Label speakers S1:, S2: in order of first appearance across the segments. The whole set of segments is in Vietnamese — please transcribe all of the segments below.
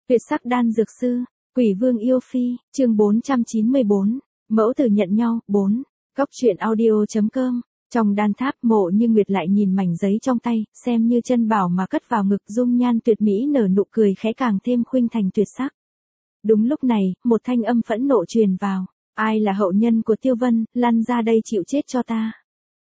S1: Tuyệt sắc đan dược sư, Quỷ Vương yêu phi, chương 494, mẫu tử nhận nhau, 4. Góc truyện audio.com. Trong đan tháp, Mộ Như Nguyệt lại nhìn mảnh giấy trong tay, xem như chân bảo mà cất vào ngực, dung nhan tuyệt mỹ nở nụ cười khẽ càng thêm khuynh thành tuyệt sắc. Đúng lúc này, một thanh âm phẫn nộ truyền vào, ai là hậu nhân của Tiêu Vân, lăn ra đây chịu chết cho ta.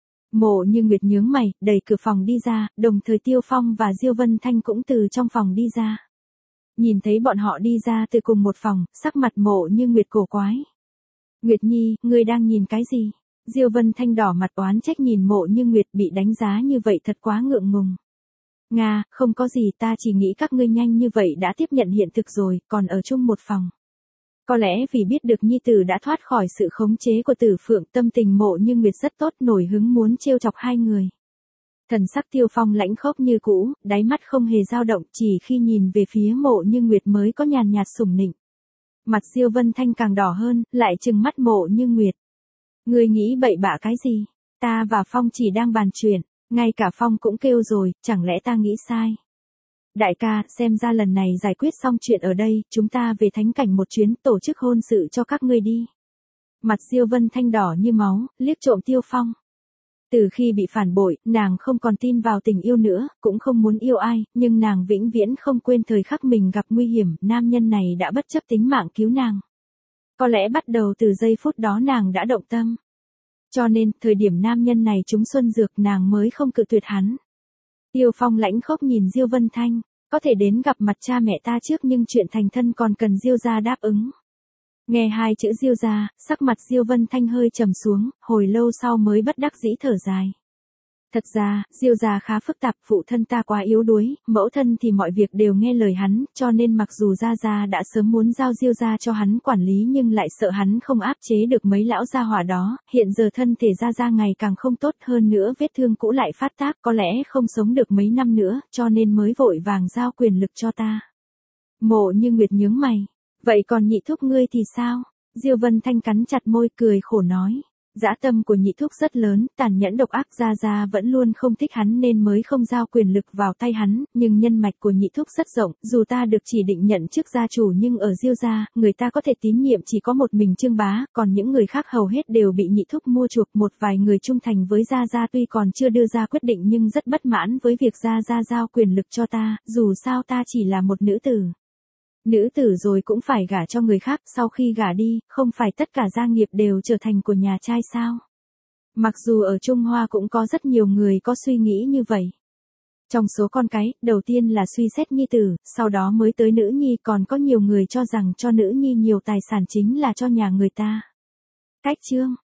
S1: Mộ Như Nguyệt nhướng mày, đẩy cửa phòng đi ra, đồng thời Tiêu Phong và Diêu Vân Thanh cũng từ trong phòng đi ra. Nhìn thấy bọn họ đi ra từ cùng một phòng, sắc mặt Mộ Như Nguyệt cổ quái. Nguyệt Nhi, ngươi đang nhìn cái gì? Diêu Vân Thanh đỏ mặt oán trách nhìn Mộ Như Nguyệt, bị đánh giá như vậy thật quá ngượng ngùng. Nga, không có gì, ta chỉ nghĩ các ngươi nhanh như vậy đã tiếp nhận hiện thực rồi, còn ở chung một phòng. Có lẽ vì biết được nhi tử đã thoát khỏi sự khống chế của Tử Phượng, tâm tình Mộ Như Nguyệt rất tốt, nổi hứng muốn trêu chọc hai người. Thần sắc Tiêu Phong lãnh khốc như cũ, đáy mắt không hề dao động, chỉ khi nhìn về phía Mộ Như Nguyệt mới có nhàn nhạt sủng nịnh. Mặt Diêu Vân Thanh càng đỏ hơn, lại trừng mắt Mộ Như Nguyệt. Ngươi nghĩ bậy bạ cái gì? Ta và Phong chỉ đang bàn chuyện, ngay cả Phong cũng kêu rồi, chẳng lẽ ta nghĩ sai? Đại ca, xem ra lần này giải quyết xong chuyện ở đây, chúng ta về thánh cảnh một chuyến, tổ chức hôn sự cho các ngươi đi. Mặt Diêu Vân Thanh đỏ như máu, liếc trộm Tiêu Phong. Từ khi bị phản bội, nàng không còn tin vào tình yêu nữa, cũng không muốn yêu ai, nhưng nàng vĩnh viễn không quên thời khắc mình gặp nguy hiểm, nam nhân này đã bất chấp tính mạng cứu nàng. Có lẽ bắt đầu từ giây phút đó nàng đã động tâm. Cho nên, thời điểm nam nhân này trúng xuân dược nàng mới không cự tuyệt hắn. Tiêu Phong lãnh khốc nhìn Diêu Vân Thanh, có thể đến gặp mặt cha mẹ ta trước nhưng chuyện thành thân còn cần Diêu gia đáp ứng. Nghe hai chữ Diêu gia, sắc mặt Diêu Vân Thanh hơi trầm xuống, hồi lâu sau mới bất đắc dĩ thở dài. Thật ra, Diêu gia khá phức tạp, phụ thân ta quá yếu đuối, mẫu thân thì mọi việc đều nghe lời hắn, cho nên mặc dù gia gia đã sớm muốn giao Diêu gia cho hắn quản lý nhưng lại sợ hắn không áp chế được mấy lão gia hỏa đó, hiện giờ thân thể gia gia ngày càng không tốt, hơn nữa vết thương cũ lại phát tác, có lẽ không sống được mấy năm nữa, cho nên mới vội vàng giao quyền lực cho ta. Mộ Như Nguyệt nhướng mày, vậy còn nhị thúc ngươi thì sao? Diêu Vân Thanh cắn chặt môi cười khổ nói. Dã tâm của nhị thúc rất lớn, tàn nhẫn độc ác, gia gia vẫn luôn không thích hắn nên mới không giao quyền lực vào tay hắn, nhưng nhân mạch của nhị thúc rất rộng, dù ta được chỉ định nhận chức gia chủ nhưng ở Diêu gia, người ta có thể tín nhiệm chỉ có một mình Trương Bá, còn những người khác hầu hết đều bị nhị thúc mua chuộc, một vài người trung thành với gia gia tuy còn chưa đưa ra quyết định nhưng rất bất mãn với việc gia gia giao quyền lực cho ta, dù sao ta chỉ là một nữ tử. Nữ tử rồi cũng phải gả cho người khác, sau khi gả đi, không phải tất cả gia nghiệp đều trở thành của nhà trai sao? Mặc dù ở Trung Hoa cũng có rất nhiều người có suy nghĩ như vậy. Trong số con cái, đầu tiên là suy xét nhi tử, sau đó mới tới nữ nhi, còn có nhiều người cho rằng cho nữ nhi nhiều tài sản chính là cho nhà người ta. Cách chương,